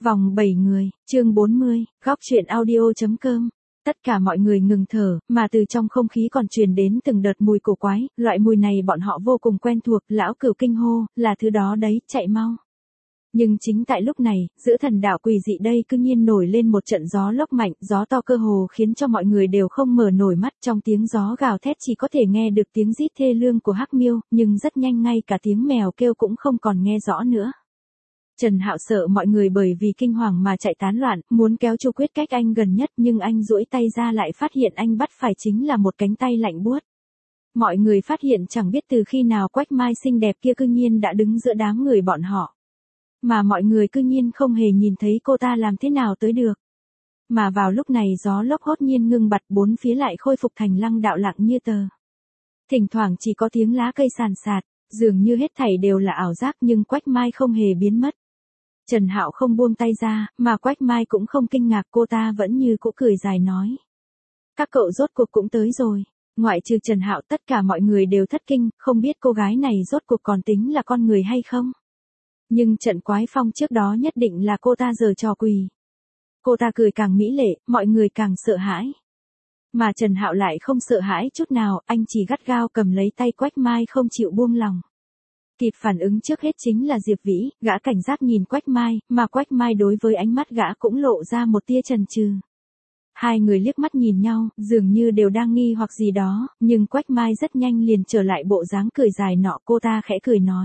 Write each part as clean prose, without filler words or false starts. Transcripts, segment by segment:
Vòng 7 người, chương 40, góc truyện audio.com. Tất cả mọi người ngừng thở, mà từ trong không khí còn truyền đến từng đợt mùi cổ quái, loại mùi này bọn họ vô cùng quen thuộc, lão Cửu kinh hô, là thứ đó đấy, chạy mau. Nhưng chính tại lúc này, giữa thần đạo quỷ dị đây cư nhiên nổi lên một trận gió lốc mạnh, gió to cơ hồ khiến cho mọi người đều không mở nổi mắt, trong tiếng gió gào thét chỉ có thể nghe được tiếng rít thê lương của Hắc Miêu, nhưng rất nhanh ngay cả tiếng mèo kêu cũng không còn nghe rõ nữa. Trần Hạo sợ mọi người bởi vì kinh hoàng mà chạy tán loạn, muốn kéo Chu Quyết cách anh gần nhất nhưng anh duỗi tay ra lại phát hiện anh bắt phải chính là một cánh tay lạnh buốt. Mọi người phát hiện chẳng biết từ khi nào Quách Mai xinh đẹp kia cư nhiên đã đứng giữa đám người bọn họ. Mà mọi người cư nhiên không hề nhìn thấy cô ta làm thế nào tới được. Mà vào lúc này gió lốc hốt nhiên ngưng bặt, bốn phía lại khôi phục thành lăng đạo lặng như tờ. Thỉnh thoảng chỉ có tiếng lá cây sàn sạt, dường như hết thảy đều là ảo giác nhưng Quách Mai không hề biến mất. Trần Hạo không buông tay ra, mà Quách Mai cũng không kinh ngạc, cô ta vẫn như cũ cười dài nói. Các cậu rốt cuộc cũng tới rồi. Ngoại trừ Trần Hạo tất cả mọi người đều thất kinh, không biết cô gái này rốt cuộc còn tính là con người hay không. Nhưng trận quái phong trước đó nhất định là cô ta giở trò quỷ. Cô ta cười càng mỹ lệ, mọi người càng sợ hãi. Mà Trần Hạo lại không sợ hãi chút nào, anh chỉ gắt gao cầm lấy tay Quách Mai không chịu buông lòng. Kịp phản ứng trước hết chính là Diệp Vĩ, gã cảnh giác nhìn Quách Mai, mà Quách Mai đối với ánh mắt gã cũng lộ ra một tia chần chừ. Hai người liếc mắt nhìn nhau, dường như đều đang nghi hoặc gì đó, nhưng Quách Mai rất nhanh liền trở lại bộ dáng cười dài nọ, cô ta khẽ cười nói.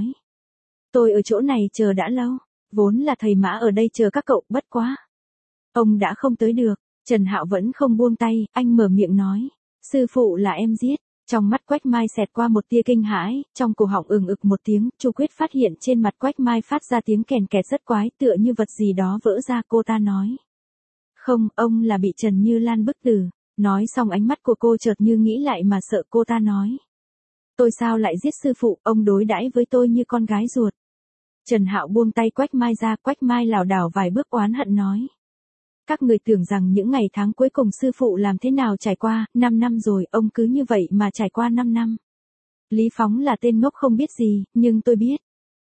Tôi ở chỗ này chờ đã lâu, vốn là thầy Mã ở đây chờ các cậu, bất quá. Ông đã không tới được, Trần Hạo vẫn không buông tay, anh mở miệng nói. Sư phụ là em giết. Trong mắt Quách Mai xẹt qua một tia kinh hãi, trong cổ họng ực một tiếng, Chu Quyết phát hiện trên mặt Quách Mai phát ra tiếng kèn kẹt rất quái, tựa như vật gì đó vỡ ra, cô ta nói. Không, ông là bị Trần Như Lan bức tử. Nói xong ánh mắt của cô chợt như nghĩ lại mà sợ, cô ta nói. Tôi sao lại giết sư phụ, ông đối đãi với tôi như con gái ruột. Trần Hạo buông tay Quách Mai ra, Quách Mai lảo đảo vài bước oán hận nói. Các người tưởng rằng những ngày tháng cuối cùng sư phụ làm thế nào trải qua, 5 năm rồi, ông cứ như vậy mà trải qua 5 năm. Lý Phóng là tên ngốc không biết gì, nhưng tôi biết.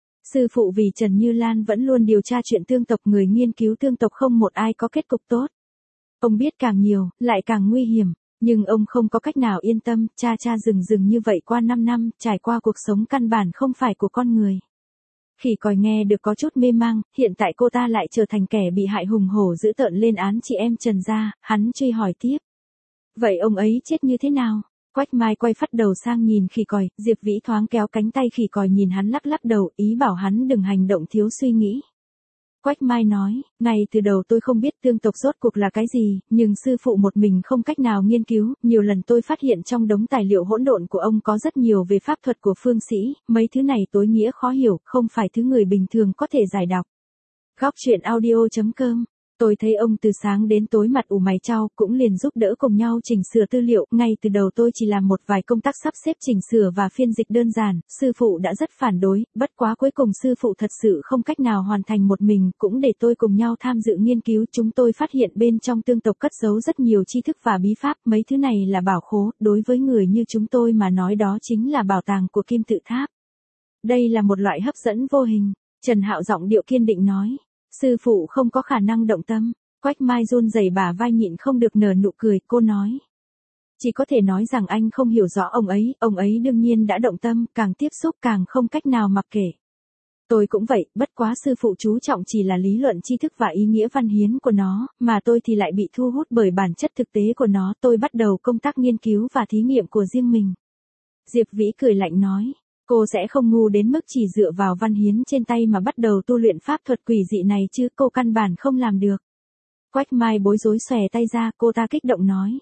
Sư phụ vì Trần Như Lan vẫn luôn điều tra chuyện tương tộc, người nghiên cứu tương tộc không một ai có kết cục tốt. Ông biết càng nhiều, lại càng nguy hiểm, nhưng ông không có cách nào yên tâm, cha rừng như vậy qua 5 năm, trải qua cuộc sống căn bản không phải của con người. Khỉ còi nghe được có chút mê mang, hiện tại cô ta lại trở thành kẻ bị hại hùng hổ dữ tợn lên án chị em Trần gia, hắn truy hỏi tiếp. Vậy ông ấy chết như thế nào? Quách Mai quay phắt đầu sang nhìn khỉ còi, Diệp Vĩ thoáng kéo cánh tay khỉ còi nhìn hắn lắc đầu, ý bảo hắn đừng hành động thiếu suy nghĩ. Quách Mai nói, ngay từ đầu tôi không biết tương tộc rốt cuộc là cái gì, nhưng sư phụ một mình không cách nào nghiên cứu, nhiều lần tôi phát hiện trong đống tài liệu hỗn độn của ông có rất nhiều về pháp thuật của phương sĩ, mấy thứ này tối nghĩa khó hiểu, không phải thứ người bình thường có thể giải đọc. Góc truyện audio.com. Tôi thấy ông từ sáng đến tối mặt ủ mày chau, cũng liền giúp đỡ cùng nhau chỉnh sửa tư liệu, ngay từ đầu tôi chỉ làm một vài công tác sắp xếp chỉnh sửa và phiên dịch đơn giản, sư phụ đã rất phản đối, bất quá cuối cùng sư phụ thật sự không cách nào hoàn thành một mình, cũng để tôi cùng nhau tham dự nghiên cứu, chúng tôi phát hiện bên trong tương tộc cất giấu rất nhiều tri thức và bí pháp, mấy thứ này là bảo khố, đối với người như chúng tôi mà nói đó chính là bảo tàng của kim tự tháp. Đây là một loại hấp dẫn vô hình, Trần Hạo giọng điệu kiên định nói. Sư phụ không có khả năng động tâm, Quách Mai run rẩy bả vai nhịn không được nở nụ cười, cô nói. Chỉ có thể nói rằng anh không hiểu rõ ông ấy đương nhiên đã động tâm, càng tiếp xúc càng không cách nào mặc kệ. Tôi cũng vậy, bất quá sư phụ chú trọng chỉ là lý luận tri thức và ý nghĩa văn hiến của nó, mà tôi thì lại bị thu hút bởi bản chất thực tế của nó, tôi bắt đầu công tác nghiên cứu và thí nghiệm của riêng mình. Diệp Vĩ cười lạnh nói. Cô sẽ không ngu đến mức chỉ dựa vào văn hiến trên tay mà bắt đầu tu luyện pháp thuật quỷ dị này chứ, cô căn bản không làm được. Quách Mai bối rối xòe tay ra, cô ta kích động nói.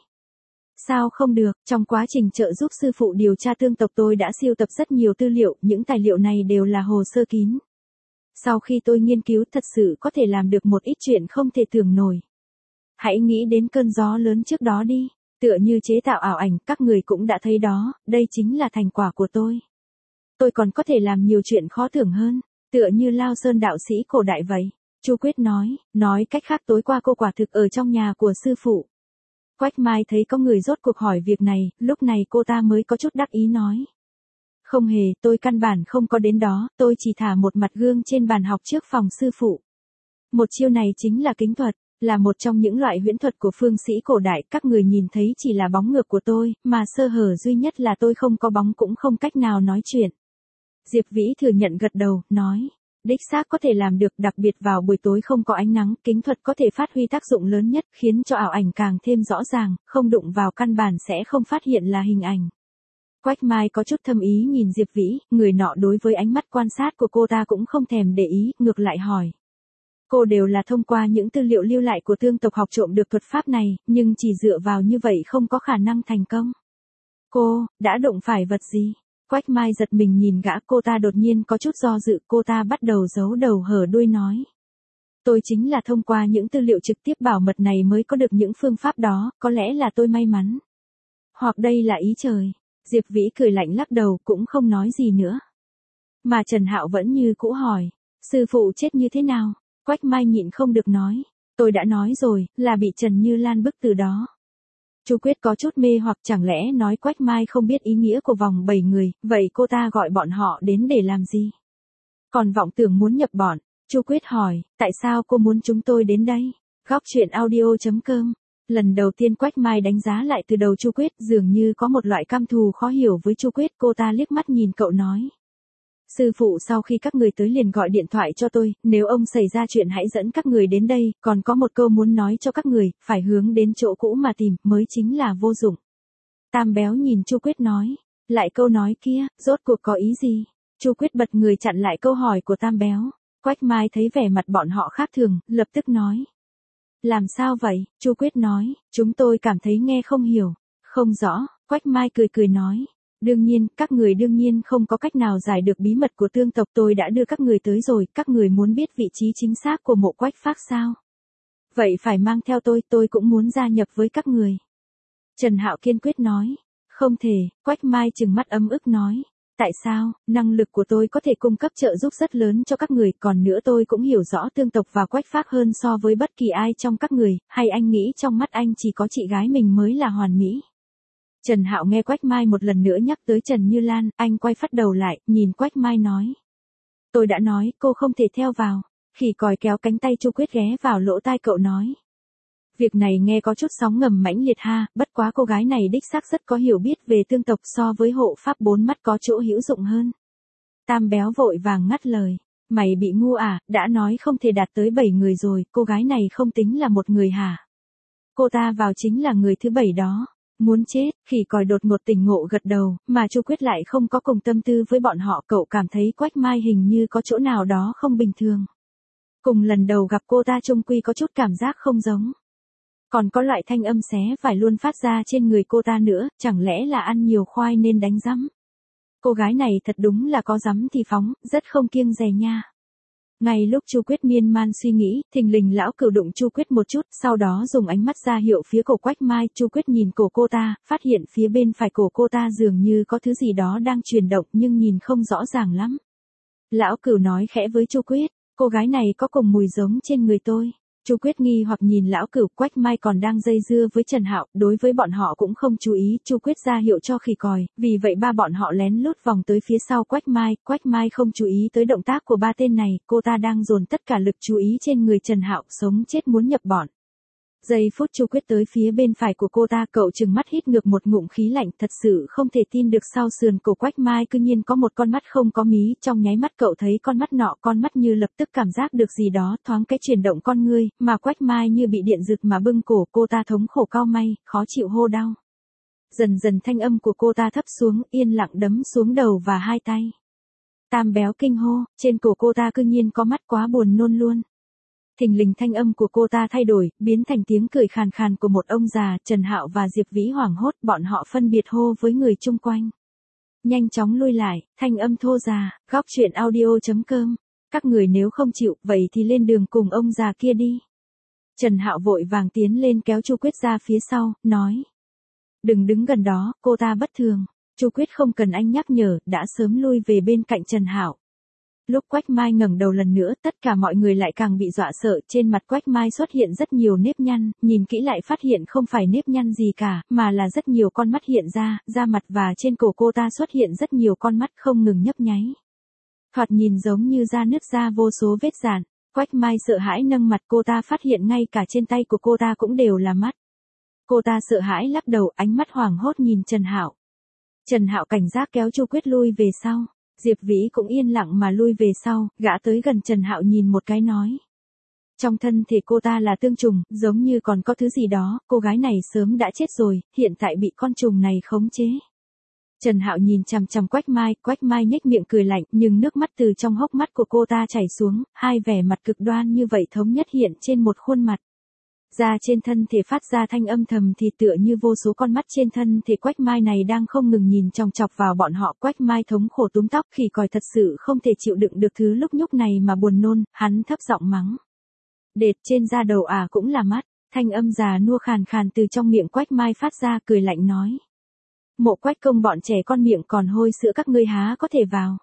Sao không được, trong quá trình trợ giúp sư phụ điều tra tương tộc tôi đã siêu tập rất nhiều tư liệu, những tài liệu này đều là hồ sơ kín. Sau khi tôi nghiên cứu thật sự có thể làm được một ít chuyện không thể tưởng nổi. Hãy nghĩ đến cơn gió lớn trước đó đi, tựa như chế tạo ảo ảnh, các người cũng đã thấy đó, đây chính là thành quả của tôi. Tôi còn có thể làm nhiều chuyện khó tưởng hơn, tựa như Lao Sơn đạo sĩ cổ đại vậy. Chu Quyết nói cách khác tối qua cô quả thực ở trong nhà của sư phụ. Quách Mai thấy có người rốt cuộc hỏi việc này, lúc này cô ta mới có chút đắc ý nói. Không hề, tôi căn bản không có đến đó, tôi chỉ thả một mặt gương trên bàn học trước phòng sư phụ. Một chiêu này chính là kính thuật, là một trong những loại huyễn thuật của phương sĩ cổ đại, các người nhìn thấy chỉ là bóng ngược của tôi, mà sơ hở duy nhất là tôi không có bóng cũng không cách nào nói chuyện. Diệp Vĩ thừa nhận gật đầu, nói, đích xác có thể làm được, đặc biệt vào buổi tối không có ánh nắng, kính thuật có thể phát huy tác dụng lớn nhất, khiến cho ảo ảnh càng thêm rõ ràng, không đụng vào căn bản sẽ không phát hiện là hình ảnh. Quách Mai có chút thâm ý nhìn Diệp Vĩ, người nọ đối với ánh mắt quan sát của cô ta cũng không thèm để ý, ngược lại hỏi. Cô đều là thông qua những tư liệu lưu lại của thương tộc học trộm được thuật pháp này, nhưng chỉ dựa vào như vậy không có khả năng thành công. Cô, đã đụng phải vật gì? Quách Mai giật mình nhìn gã, cô ta đột nhiên có chút do dự, cô ta bắt đầu giấu đầu hở đuôi nói. Tôi chính là thông qua những tư liệu trực tiếp bảo mật này mới có được những phương pháp đó, có lẽ là tôi may mắn. Hoặc đây là ý trời. Diệp Vĩ cười lạnh lắc đầu cũng không nói gì nữa. Mà Trần Hạo vẫn như cũ hỏi, sư phụ chết như thế nào? Quách Mai nhịn không được nói, tôi đã nói rồi, là bị Trần Như Lan bức từ đó. Chu Quyết có chút mê hoặc, chẳng lẽ nói Quách Mai không biết ý nghĩa của vòng 7 người, vậy cô ta gọi bọn họ đến để làm gì? Còn vọng tưởng muốn nhập bọn, Chu Quyết hỏi, tại sao cô muốn chúng tôi đến đây? Góc truyện audio.com. Lần đầu tiên Quách Mai đánh giá lại từ đầu Chu Quyết, dường như có một loại căm thù khó hiểu với Chu Quyết, cô ta liếc mắt nhìn cậu nói. Sư phụ sau khi các người tới liền gọi điện thoại cho tôi, nếu ông xảy ra chuyện hãy dẫn các người đến đây, còn có một câu muốn nói cho các người, phải hướng đến chỗ cũ mà tìm, mới chính là vô dụng. Tam Béo nhìn Chu Quyết nói, lại câu nói kia, rốt cuộc có ý gì? Chu Quyết bật người chặn lại câu hỏi của Tam Béo. Quách Mai thấy vẻ mặt bọn họ khác thường, lập tức nói. Làm sao vậy? Chu Quyết nói, chúng tôi cảm thấy nghe không hiểu, không rõ. Quách Mai cười cười nói. Đương nhiên, các người đương nhiên không có cách nào giải được bí mật của tương tộc, tôi đã đưa các người tới rồi, các người muốn biết vị trí chính xác của mộ Quách Phác sao? Vậy phải mang theo tôi cũng muốn gia nhập với các người. Trần Hạo kiên quyết nói. Không thể, Quách Mai trừng mắt ấm ức nói. Tại sao? Năng lực của tôi có thể cung cấp trợ giúp rất lớn cho các người, còn nữa tôi cũng hiểu rõ tương tộc và Quách Phác hơn so với bất kỳ ai trong các người, hay anh nghĩ trong mắt anh chỉ có chị gái mình mới là hoàn mỹ? Trần Hạo nghe Quách Mai một lần nữa nhắc tới Trần Như Lan, anh quay phát đầu lại, nhìn Quách Mai nói. Tôi đã nói, cô không thể theo vào. Khỉ còi kéo cánh tay Chu Quyết ghé vào lỗ tai cậu nói. Việc này nghe có chút sóng ngầm mãnh liệt ha, bất quá cô gái này đích xác rất có hiểu biết về tương tộc, so với hộ pháp 4 mắt có chỗ hữu dụng hơn. Tam Béo vội vàng ngắt lời. Mày bị ngu à, đã nói không thể đạt tới 7 người rồi, cô gái này không tính là một người hả? Cô ta vào chính là người thứ 7 đó. Muốn chết, Khỉ còi đột ngột tỉnh ngộ gật đầu, mà Chu Quyết lại không có cùng tâm tư với bọn họ, cậu cảm thấy Quách Mai hình như có chỗ nào đó không bình thường. Cùng lần đầu gặp cô ta chung quy có chút cảm giác không giống. Còn có loại thanh âm xé vải luôn phát ra trên người cô ta nữa, chẳng lẽ là ăn nhiều khoai nên đánh rắm? Cô gái này thật đúng là có rắm thì phóng, rất không kiêng dè nha. Ngay lúc Chu Quyết miên man suy nghĩ, thình lình lão cửu đụng Chu Quyết một chút, sau đó dùng ánh mắt ra hiệu phía cổ Quách Mai, Chu Quyết nhìn cổ cô ta, phát hiện phía bên phải cổ cô ta dường như có thứ gì đó đang chuyển động nhưng nhìn không rõ ràng lắm. Lão cửu nói khẽ với Chu Quyết, cô gái này có cùng mùi giống trên người tôi. Chu Quyết nghi hoặc nhìn lão cửu, Quách Mai còn đang dây dưa với Trần Hạo, đối với bọn họ cũng không chú ý, Chu Quyết ra hiệu cho Khỉ còi, vì vậy ba bọn họ lén lút vòng tới phía sau Quách Mai không chú ý tới động tác của ba tên này, cô ta đang dồn tất cả lực chú ý trên người Trần Hạo, sống chết muốn nhập bọn. Giây phút Chu Quyết tới phía bên phải của cô ta, cậu trừng mắt hít ngược một ngụm khí lạnh, thật sự không thể tin được sau sườn cổ Quách Mai cư nhiên có một con mắt không có mí, trong nháy mắt cậu thấy con mắt nọ, con mắt như lập tức cảm giác được gì đó, thoáng cái chuyển động con ngươi, mà Quách Mai như bị điện giật mà bưng cổ, cô ta thống khổ cau may, khó chịu hô đau. Dần dần thanh âm của cô ta thấp xuống, yên lặng đấm xuống đầu và hai tay. Tam Béo kinh hô, trên cổ cô ta cư nhiên có mắt, quá buồn nôn luôn. Thình lình thanh âm của cô ta thay đổi, biến thành tiếng cười khàn khàn của một ông già, Trần Hạo và Diệp Vĩ hoảng hốt, bọn họ phân biệt hô với người chung quanh. Nhanh chóng lui lại, thanh âm thô già, góc truyện audio.com. Các người nếu không chịu, vậy thì lên đường cùng ông già kia đi. Trần Hạo vội vàng tiến lên kéo Chu Quyết ra phía sau, nói. Đừng đứng gần đó, cô ta bất thường. Chu Quyết không cần anh nhắc nhở, đã sớm lui về bên cạnh Trần Hạo. Lúc Quách Mai ngẩng đầu lần nữa, tất cả mọi người lại càng bị dọa sợ, trên mặt Quách Mai xuất hiện rất nhiều nếp nhăn, nhìn kỹ lại phát hiện không phải nếp nhăn gì cả, mà là rất nhiều con mắt hiện ra, da mặt và trên cổ cô ta xuất hiện rất nhiều con mắt không ngừng nhấp nháy. Thoạt nhìn giống như da nứt ra vô số vết dạn. Quách Mai sợ hãi nâng mặt, cô ta phát hiện ngay cả trên tay của cô ta cũng đều là mắt. Cô ta sợ hãi lắc đầu, ánh mắt hoảng hốt nhìn Trần Hạo. Trần Hạo cảnh giác kéo Chu Quyết lui về sau. Diệp Vĩ cũng yên lặng mà lui về sau, gã tới gần Trần Hạo nhìn một cái nói. Trong thân thể cô ta là tương trùng, giống như còn có thứ gì đó, cô gái này sớm đã chết rồi, hiện tại bị con trùng này khống chế. Trần Hạo nhìn chằm chằm Quách Mai nhếch miệng cười lạnh, nhưng nước mắt từ trong hốc mắt của cô ta chảy xuống, hai vẻ mặt cực đoan như vậy thống nhất hiện trên một khuôn mặt. Da trên thân thể phát ra thanh âm thầm thì tựa như vô số con mắt trên thân thể Quách Mai này đang không ngừng nhìn chòng chọc vào bọn họ. Quách Mai thống khổ túm tóc, khỉ còi thật sự không thể chịu đựng được thứ lúc nhúc này mà buồn nôn, hắn thấp giọng mắng. Đệt, trên da đầu cũng là mắt, thanh âm già nua khàn khàn từ trong miệng Quách Mai phát ra, cười lạnh nói. Mộ Quách công bọn trẻ con miệng còn hôi sữa các ngươi há có thể vào.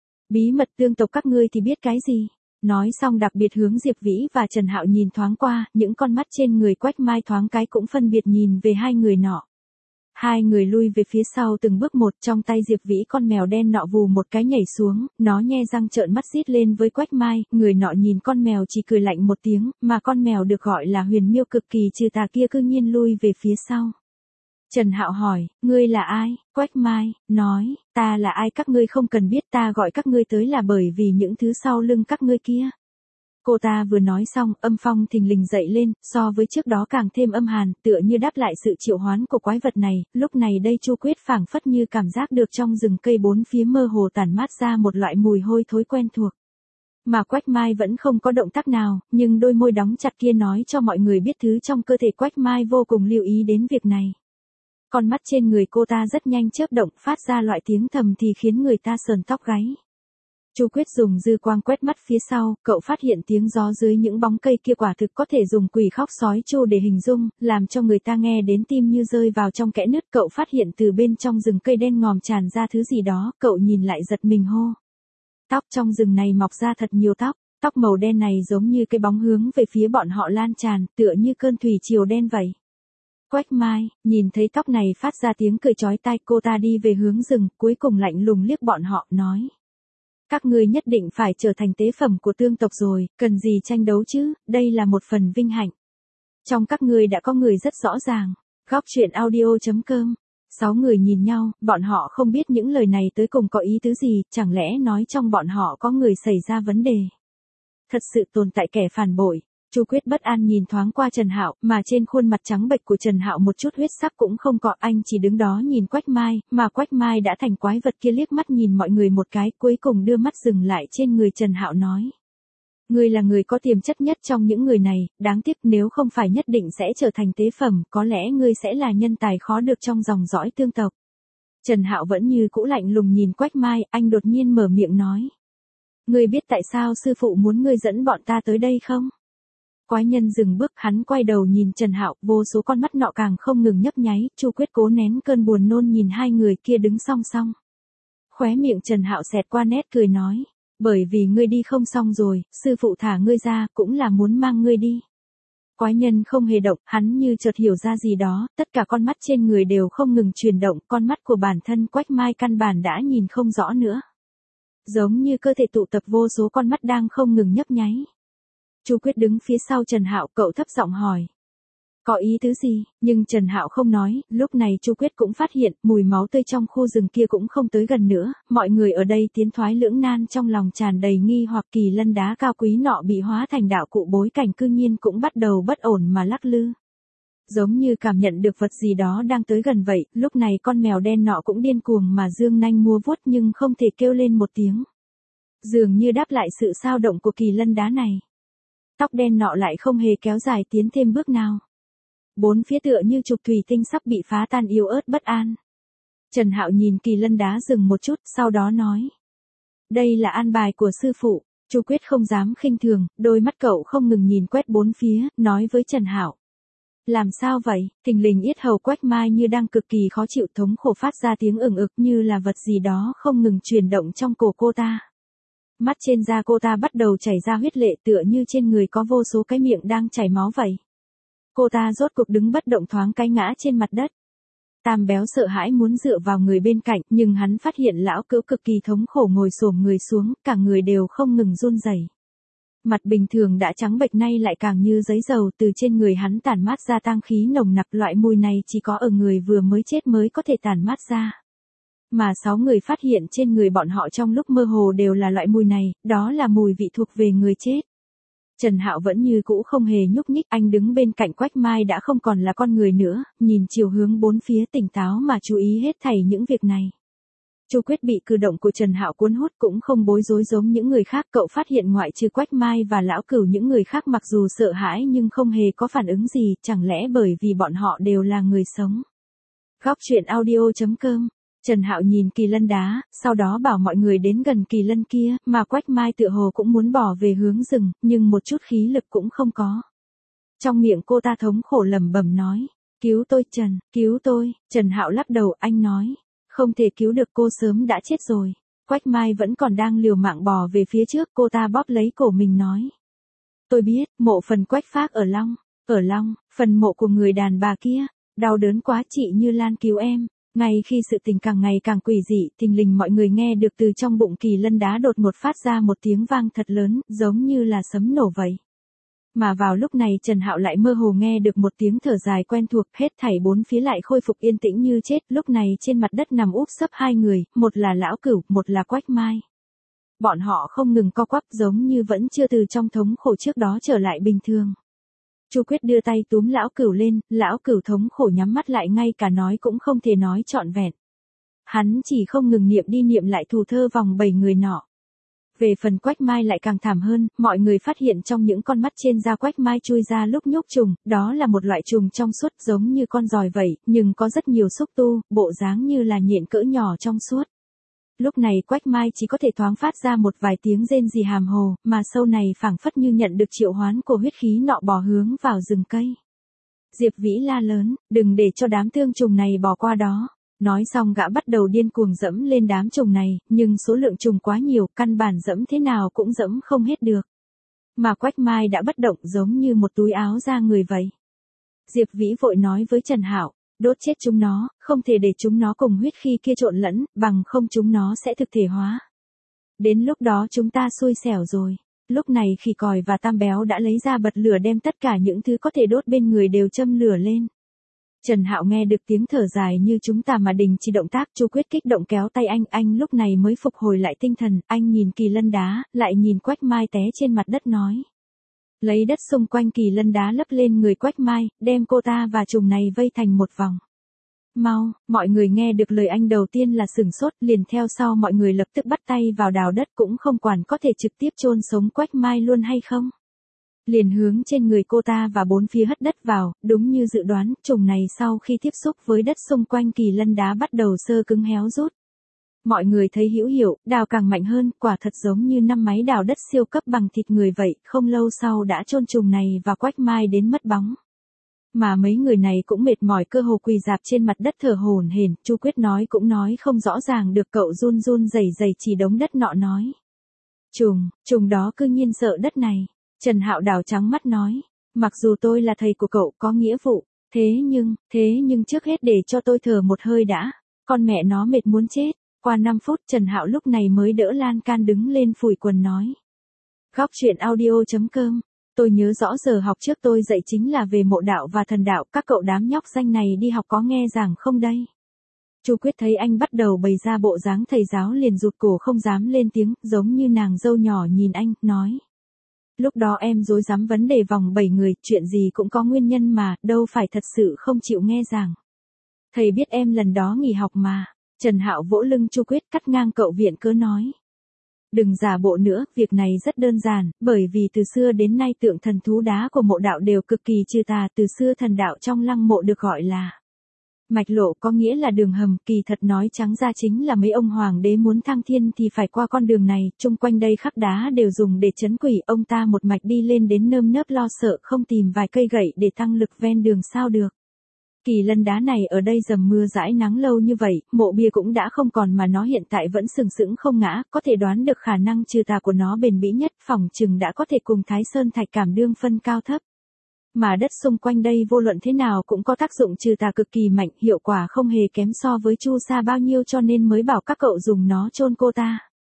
Bí mật tương tộc các ngươi thì biết cái gì. Nói xong đặc biệt hướng Diệp Vĩ và Trần Hạo nhìn thoáng qua, những con mắt trên người Quách Mai thoáng cái cũng phân biệt nhìn về hai người nọ. Hai người lui về phía sau từng bước một, trong tay Diệp Vĩ con mèo đen nọ vù một cái nhảy xuống, nó nhe răng trợn mắt rít lên với Quách Mai, người nọ nhìn con mèo chỉ cười lạnh một tiếng, mà con mèo được gọi là Huyền Miêu cực kỳ trừ tà kia cư nhiên lui về phía sau. Trần Hạo hỏi, ngươi là ai? Quách Mai nói, ta là ai các ngươi không cần biết, ta gọi các ngươi tới là bởi vì những thứ sau lưng các ngươi kia. Cô ta vừa nói xong, âm phong thình lình dậy lên, so với trước đó càng thêm âm hàn, tựa như đáp lại sự triệu hoán của quái vật này. Lúc này đây Chu Quyết phảng phất như cảm giác được trong rừng cây bốn phía mơ hồ tản mát ra một loại mùi hôi thối quen thuộc. Mà Quách Mai vẫn không có động tác nào, nhưng đôi môi đóng chặt kia nói cho mọi người biết thứ trong cơ thể Quách Mai vô cùng lưu ý đến việc này. Con mắt trên người cô ta rất nhanh chớp động, phát ra loại tiếng thầm thì khiến người ta sờn tóc gáy. Chu Quyết dùng dư quang quét mắt phía sau, cậu phát hiện tiếng gió dưới những bóng cây kia quả thực có thể dùng quỷ khóc sói tru để hình dung, làm cho người ta nghe đến tim như rơi vào trong kẽ nứt. Cậu phát hiện từ bên trong rừng cây đen ngòm tràn ra thứ gì đó, cậu nhìn lại giật mình hô. Tóc trong rừng này mọc ra thật nhiều tóc màu đen này giống như cái bóng hướng về phía bọn họ lan tràn, tựa như cơn thủy triều đen vậy. Quách Mai, nhìn thấy tóc này phát ra tiếng cười chói tai, cô ta đi về hướng rừng, cuối cùng lạnh lùng liếc bọn họ, nói. Các ngươi nhất định phải trở thành tế phẩm của tương tộc rồi, cần gì tranh đấu chứ, đây là một phần vinh hạnh. Trong các ngươi đã có người rất rõ ràng. Góc truyện audio.com. 6 người nhìn nhau, bọn họ không biết những lời này tới cùng có ý tứ gì, chẳng lẽ nói trong bọn họ có người xảy ra vấn đề. Thật sự tồn tại kẻ phản bội. Chu Quyết bất an nhìn thoáng qua Trần Hạo, mà trên khuôn mặt trắng bệch của Trần Hạo một chút huyết sắc cũng không có, anh chỉ đứng đó nhìn Quách Mai, mà Quách Mai đã thành quái vật kia liếc mắt nhìn mọi người một cái, cuối cùng đưa mắt dừng lại trên người Trần Hạo nói. Ngươi là người có tiềm chất nhất trong những người này, đáng tiếc nếu không phải nhất định sẽ trở thành tế phẩm, có lẽ ngươi sẽ là nhân tài khó được trong dòng dõi tương tộc. Trần Hạo vẫn như cũ lạnh lùng nhìn Quách Mai, anh đột nhiên mở miệng nói. Ngươi biết tại sao sư phụ muốn ngươi dẫn bọn ta tới đây không? Quái nhân dừng bước, hắn quay đầu nhìn Trần Hạo, vô số con mắt nọ càng không ngừng nhấp nháy, Chu Quyết cố nén cơn buồn nôn nhìn hai người kia đứng song song. Khóe miệng Trần Hạo xẹt qua nét cười nói, bởi vì ngươi đi không xong rồi, sư phụ thả ngươi ra, cũng là muốn mang ngươi đi. Quái nhân không hề động, hắn như chợt hiểu ra gì đó, tất cả con mắt trên người đều không ngừng chuyển động, con mắt của bản thân Quách Mai căn bản đã nhìn không rõ nữa. Giống như cơ thể tụ tập vô số con mắt đang không ngừng nhấp nháy. Chu Quyết đứng phía sau Trần Hạo, cậu thấp giọng hỏi. Có ý tứ gì, nhưng Trần Hạo không nói, lúc này Chu Quyết cũng phát hiện, mùi máu tươi trong khu rừng kia cũng không tới gần nữa, mọi người ở đây tiến thoái lưỡng nan trong lòng tràn đầy nghi hoặc. Kỳ lân đá cao quý nọ bị hóa thành đạo cụ bối cảnh cư nhiên cũng bắt đầu bất ổn mà lắc lư. Giống như cảm nhận được vật gì đó đang tới gần vậy, lúc này con mèo đen nọ cũng điên cuồng mà dương nanh múa vuốt nhưng không thể kêu lên một tiếng. Dường như đáp lại sự sao động của kỳ lân đá này. Tóc đen nọ lại không hề kéo dài tiến thêm bước nào. Bốn phía tựa như trục thủy tinh sắp bị phá tan, yếu ớt bất an. Trần Hạo nhìn kỳ lân đá dừng một chút, sau đó nói. Đây là an bài của sư phụ. Chu Quyết không dám khinh thường, đôi mắt cậu không ngừng nhìn quét bốn phía, nói với Trần Hạo. Làm sao vậy? Thình lình yết hầu Quách Mai như đang cực kỳ khó chịu, thống khổ phát ra tiếng ửng ực như là vật gì đó không ngừng chuyển động trong cổ cô ta. Mắt trên da cô ta bắt đầu chảy ra huyết lệ, tựa như trên người có vô số cái miệng đang chảy máu vậy. Cô ta rốt cuộc đứng bất động, thoáng cái ngã trên mặt đất. Tam Béo sợ hãi muốn dựa vào người bên cạnh, nhưng hắn phát hiện lão cữu cực kỳ thống khổ ngồi xổm người xuống, cả người đều không ngừng run rẩy. Mặt bình thường đã trắng bệch nay lại càng như giấy dầu, từ trên người hắn tản mát ra tang khí nồng nặc, loại mùi này chỉ có ở người vừa mới chết mới có thể tản mát ra. Mà 6 người phát hiện trên người bọn họ trong lúc mơ hồ đều là loại mùi này, đó là mùi vị thuộc về người chết. Trần Hạo vẫn như cũ không hề nhúc nhích, anh đứng bên cạnh Quách Mai đã không còn là con người nữa, nhìn chiều hướng bốn phía tỉnh táo mà chú ý hết thảy những việc này. Chu Quyết bị cử động của Trần Hạo cuốn hút cũng không bối rối giống những người khác, cậu phát hiện ngoại trừ Quách Mai và Lão Cửu những người khác mặc dù sợ hãi nhưng không hề có phản ứng gì, chẳng lẽ bởi vì bọn họ đều là người sống. Góc truyện audio.com. Trần Hạo nhìn kỳ lân đá, sau đó bảo mọi người đến gần kỳ lân kia, mà Quách Mai tựa hồ cũng muốn bỏ về hướng rừng, nhưng một chút khí lực cũng không có. Trong miệng cô ta thống khổ lẩm bẩm nói, cứu tôi Trần, cứu tôi. Trần Hạo lắc đầu, anh nói, không thể cứu được, cô sớm đã chết rồi. Quách Mai vẫn còn đang liều mạng bò về phía trước, cô ta bóp lấy cổ mình nói. Tôi biết, mộ phần Quách Phác ở Long, phần mộ của người đàn bà kia, đau đớn quá, chị Như Lan cứu em. Ngay khi sự tình càng ngày càng quỷ dị, thình lình mọi người nghe được từ trong bụng kỳ lân đá đột ngột phát ra một tiếng vang thật lớn, giống như là sấm nổ vậy. Mà vào lúc này Trần Hạo lại mơ hồ nghe được một tiếng thở dài quen thuộc, hết thảy bốn phía lại khôi phục yên tĩnh như chết, lúc này trên mặt đất nằm úp sấp hai người, một là Lão Cửu, một là Quách Mai. Bọn họ không ngừng co quắp giống như vẫn chưa từ trong thống khổ trước đó trở lại bình thường. Chu Quyết đưa tay túm Lão Cửu lên, Lão Cửu thống khổ nhắm mắt lại, ngay cả nói cũng không thể nói trọn vẹn. Hắn chỉ không ngừng niệm đi niệm lại thủ thơ vòng 7 người nọ. Về phần Quách Mai lại càng thảm hơn, mọi người phát hiện trong những con mắt trên da Quách Mai chui ra lúc nhúc trùng, đó là một loại trùng trong suốt giống như con giòi vậy, nhưng có rất nhiều xúc tu, bộ dáng như là nhện cỡ nhỏ trong suốt. Lúc này Quách Mai chỉ có thể thoáng phát ra một vài tiếng rên rỉ hàm hồ, mà sâu này phảng phất như nhận được triệu hoán của huyết khí nọ bò hướng vào rừng cây. Diệp Vĩ la lớn, đừng để cho đám thương trùng này bò qua đó. Nói xong gã bắt đầu điên cuồng dẫm lên đám trùng này, nhưng số lượng trùng quá nhiều, căn bản dẫm thế nào cũng dẫm không hết được. Mà Quách Mai đã bất động giống như một túi áo da người vậy. Diệp Vĩ vội nói với Trần Hạo, đốt chết chúng nó, không thể để chúng nó cùng huyết khí kia trộn lẫn, bằng không chúng nó sẽ thực thể hóa. Đến lúc đó chúng ta xui xẻo rồi. Lúc này Khỉ Còi và Tam Béo đã lấy ra bật lửa đem tất cả những thứ có thể đốt bên người đều châm lửa lên. Trần Hạo nghe được tiếng thở dài như chúng ta mà đình chỉ động tác, Chu Quyết kích động kéo tay anh lúc này mới phục hồi lại tinh thần, anh nhìn kỳ lân đá, lại nhìn Quách Mai té trên mặt đất nói. Lấy đất xung quanh kỳ lân đá lấp lên người Quách Mai, đem cô ta và trùng này vây thành một vòng. Mau, mọi người nghe được lời anh đầu tiên là sửng sốt, liền theo sau mọi người lập tức bắt tay vào đào đất, cũng không quản có thể trực tiếp chôn sống Quách Mai luôn hay không. Liền hướng trên người cô ta và bốn phía hất đất vào, đúng như dự đoán, trùng này sau khi tiếp xúc với đất xung quanh kỳ lân đá bắt đầu sơ cứng héo rút. Mọi người thấy hữu hiệu, đào càng mạnh hơn, quả thật giống như 5 máy đào đất siêu cấp bằng thịt người vậy, không lâu sau đã chôn trùng này và Quách Mai đến mất bóng. Mà mấy người này cũng mệt mỏi, cơ hồ quỳ rạp trên mặt đất thở hổn hển, Chu Quyết nói cũng nói không rõ ràng được, cậu run run rẩy rẩy chỉ đống đất nọ nói. Trùng đó cư nhiên sợ đất này. Trần Hạo đảo trắng mắt nói, mặc dù tôi là thầy của cậu có nghĩa vụ, thế nhưng trước hết để cho tôi thở một hơi đã, con mẹ nó mệt muốn chết. Qua 5 phút Trần Hạo lúc này mới đỡ lan can đứng lên phủi quần nói. Góc truyện audio.com, tôi nhớ rõ giờ học trước tôi dạy chính là về mộ đạo và thần đạo, các cậu đám nhóc danh này đi học có nghe giảng không đây? Chu Quyết thấy anh bắt đầu bày ra bộ dáng thầy giáo liền rụt cổ không dám lên tiếng, giống như nàng dâu nhỏ nhìn anh, nói. Lúc đó em rối rắm vấn đề vòng 7 người, chuyện gì cũng có nguyên nhân mà, đâu phải thật sự không chịu nghe giảng. Thầy biết em lần đó nghỉ học mà. Trần Hạo vỗ lưng Chu Quyết cắt ngang cậu viện cớ nói. Đừng giả bộ nữa, việc này rất đơn giản, bởi vì từ xưa đến nay tượng thần thú đá của mộ đạo đều cực kỳ trừ tà, từ xưa thần đạo trong lăng mộ được gọi là mạch lộ, có nghĩa là đường hầm, kỳ thật nói trắng ra chính là mấy ông hoàng đế muốn thăng thiên thì phải qua con đường này, chung quanh đây khắc đá đều dùng để trấn quỷ, ông ta một mạch đi lên đến nơm nớp lo sợ không tìm vài cây gậy để tăng lực ven đường sao được. Kỳ lân đá này ở đây dầm mưa dãi nắng lâu như vậy, mộ bia cũng đã không còn mà nó hiện tại vẫn sừng sững không ngã, có thể đoán được khả năng trừ tà của nó bền bỉ nhất, phỏng chừng đã có thể cùng Thái Sơn Thạch Cảm đương phân cao thấp. Mà đất xung quanh đây vô luận thế nào cũng có tác dụng trừ tà cực kỳ mạnh, hiệu quả không hề kém so với Chu Sa bao nhiêu, cho nên mới bảo các cậu dùng nó chôn cô ta.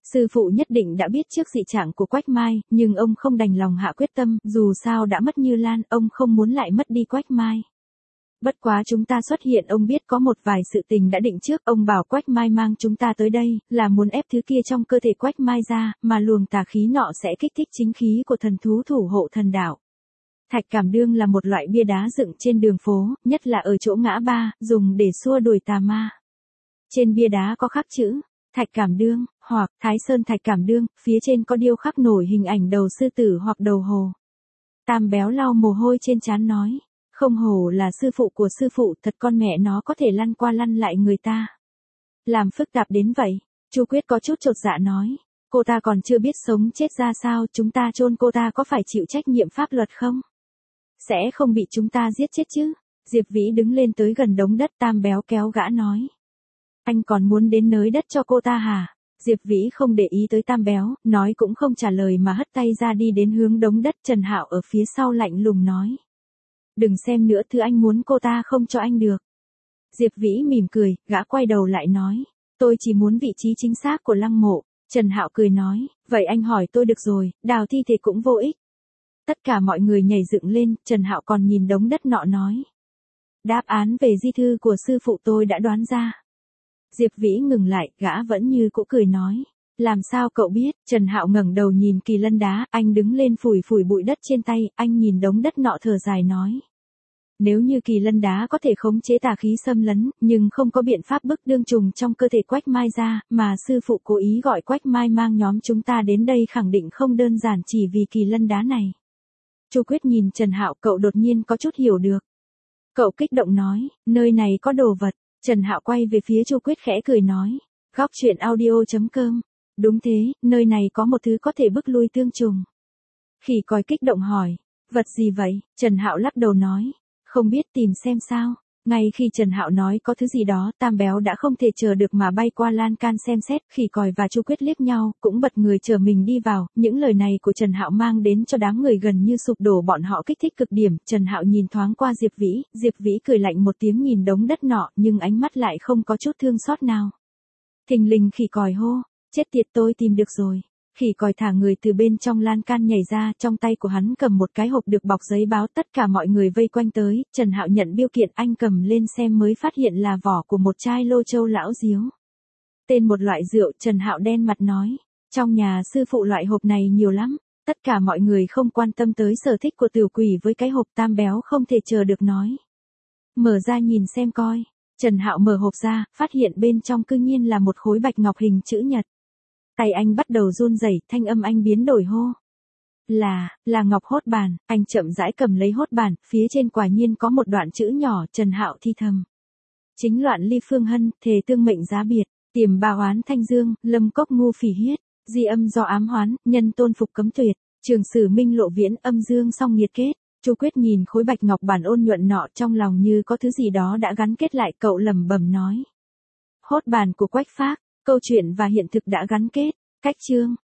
Sư phụ nhất định đã biết trước dị trạng của Quách Mai, nhưng ông không đành lòng hạ quyết tâm, dù sao đã mất Như Lan, ông không muốn lại mất đi Quách Mai. Bất quá chúng ta xuất hiện, ông biết có một vài sự tình đã định trước, ông bảo Quách Mai mang chúng ta tới đây, là muốn ép thứ kia trong cơ thể Quách Mai ra, mà luồng tà khí nọ sẽ kích thích chính khí của thần thú thủ hộ thần đạo. Thạch Cảm Đương là một loại bia đá dựng trên đường phố, nhất là ở chỗ ngã ba, dùng để xua đuổi tà ma. Trên bia đá có khắc chữ Thạch Cảm Đương, hoặc Thái Sơn Thạch Cảm Đương, phía trên có điêu khắc nổi hình ảnh đầu sư tử hoặc đầu hồ. Tam Béo lau mồ hôi trên trán nói, không hổ là sư phụ của sư phụ, thật con mẹ nó có thể lăn qua lăn lại người ta. Làm phức tạp đến vậy, Chu Quyết có chút chột dạ nói, cô ta còn chưa biết sống chết ra sao, chúng ta chôn cô ta có phải chịu trách nhiệm pháp luật không? Sẽ không bị chúng ta giết chết chứ? Diệp Vĩ đứng lên tới gần đống đất, Tam Béo kéo gã nói. Anh còn muốn đến nới đất cho cô ta hả? Diệp Vĩ không để ý tới Tam Béo, nói cũng không trả lời mà hất tay ra đi đến hướng đống đất. Trần Hạo ở phía sau lạnh lùng nói. Đừng xem nữa, thứ anh muốn cô ta không cho anh được. Diệp Vĩ mỉm cười, gã quay đầu lại nói. Tôi chỉ muốn vị trí chính xác của lăng mộ. Trần Hạo cười nói, vậy anh hỏi tôi được rồi, đào thi thể cũng vô ích. Tất cả mọi người nhảy dựng lên, Trần Hạo còn nhìn đống đất nọ nói. Đáp án về di thư của sư phụ tôi đã đoán ra. Diệp Vĩ ngừng lại, gã vẫn như cũ cười nói. Làm sao cậu biết? Trần Hạo ngẩng đầu nhìn kỳ lân đá, anh đứng lên phủi phủi bụi đất trên tay, anh nhìn đống đất nọ thở dài nói. Nếu như kỳ lân đá có thể khống chế tà khí xâm lấn, nhưng không có biện pháp bức đương trùng trong cơ thể Quách Mai ra, mà sư phụ cố ý gọi Quách Mai mang nhóm chúng ta đến đây khẳng định không đơn giản chỉ vì kỳ lân đá này. Chu Quyết nhìn Trần Hạo, cậu đột nhiên có chút hiểu được. Cậu kích động nói, nơi này có đồ vật. Trần Hạo quay về phía Chu Quyết khẽ cười nói, góc truyện audio.com. Đúng thế, nơi này có một thứ có thể bức lui tương trùng. Khỉ còi kích động hỏi, vật gì vậy? Trần Hạo lắc đầu nói, không biết, tìm xem sao. Ngay khi Trần Hạo nói có thứ gì đó, Tam Béo đã không thể chờ được mà bay qua lan can xem xét. Khỉ còi và Chu Quyết liếc nhau, cũng bật người chờ mình đi vào. Những lời này của Trần Hạo mang đến cho đám người gần như sụp đổ, bọn họ kích thích cực điểm. Trần Hạo nhìn thoáng qua Diệp Vĩ cười lạnh một tiếng nhìn đống đất nọ, nhưng ánh mắt lại không có chút thương xót nào. Thình lình khỉ còi hô, chết tiệt, tôi tìm được rồi. Khỉ còi thả người từ bên trong lan can nhảy ra, trong tay của hắn cầm một cái hộp được bọc giấy báo. Tất cả mọi người vây quanh tới, Trần Hạo nhận biêu kiện, anh cầm lên xem mới phát hiện là vỏ của một chai lô châu lão diếu. Tên một loại rượu. Trần Hạo đen mặt nói, trong nhà sư phụ loại hộp này nhiều lắm. Tất cả mọi người không quan tâm tới sở thích của tiểu quỷ với cái hộp. Tam Béo không thể chờ được nói. Mở ra nhìn xem coi. Trần Hạo mở hộp ra, phát hiện bên trong cư nhiên là một khối bạch ngọc hình chữ nhật. Tay anh bắt đầu run rẩy, thanh âm anh biến đổi hô. Là ngọc hốt bàn. Anh chậm rãi cầm lấy hốt bàn, phía trên quả nhiên có một đoạn chữ nhỏ. Trần Hạo thi thầm. Chính loạn ly phương hân, thề tương mệnh giá biệt, tiềm ba oán thanh dương, lâm cốc ngu phỉ hiết, di âm do ám hoán, nhân tôn phục cấm tuyệt, trường sử minh lộ viễn, âm dương song nhiệt kết. Chu Quyết nhìn khối bạch ngọc bản ôn nhuận nọ, trong lòng như có thứ gì đó đã gắn kết lại, cậu lẩm bẩm nói. Hốt bàn của Quách Phác, câu chuyện và hiện thực đã gắn kết. Cách chương